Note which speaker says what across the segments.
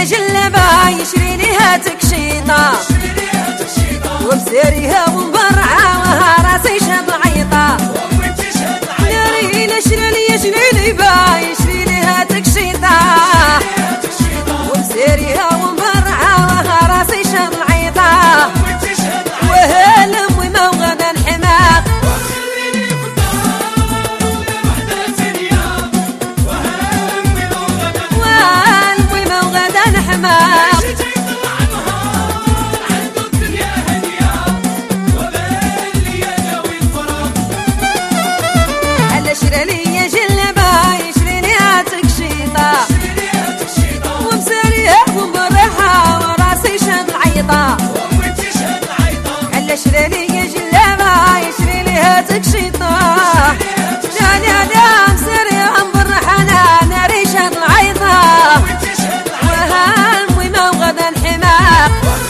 Speaker 1: لي جلبة يشري ليها تكشيطة وبسيريها ومبرعة راسي شاد عيطة ناري لشري لي با يشري ليها تكشيطة وبسيريها ومبرعة راسي شاد عيطة وهالم وما وغدا الحماق والم وما وغدا الحماق شري لي جلبة يشري ليها تكشيطة وبسريها ومبرحة وراسي شاد العيطة هلا شري لي جلبة يشري ليها تكشيطة جاني انا مسريها ومبرحة انا ناري شاد العيطة وهالم وما وغدا الحماق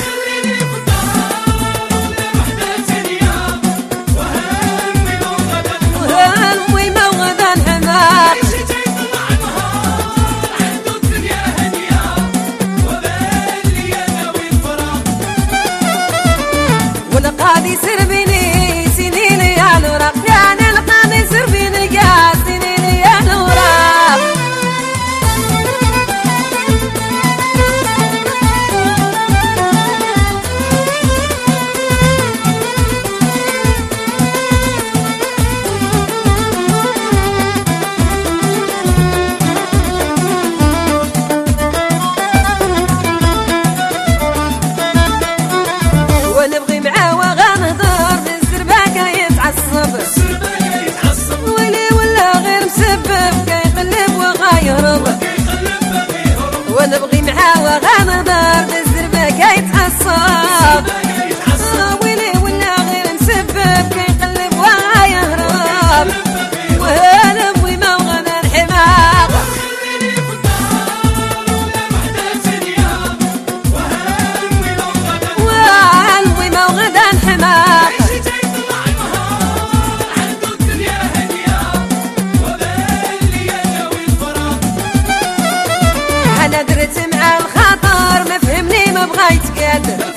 Speaker 1: والقاضي سربيني سنيني يا الوراق يعني القاضي سربيني يا سنيني يا الوراق ونبغي معاه وغنهضر بالزربة يتعصب ولي ولا غير مسبب كيقلب وغيهرب ونبغي معاه وغنهضر بالزربة يتعصب ولي ولا غير مسبب كيقلب وغيهرب وهالم وما وغدا الحماق وغدا الحماق انا درت مع الخطر ما فهمني ما بغا يتقاد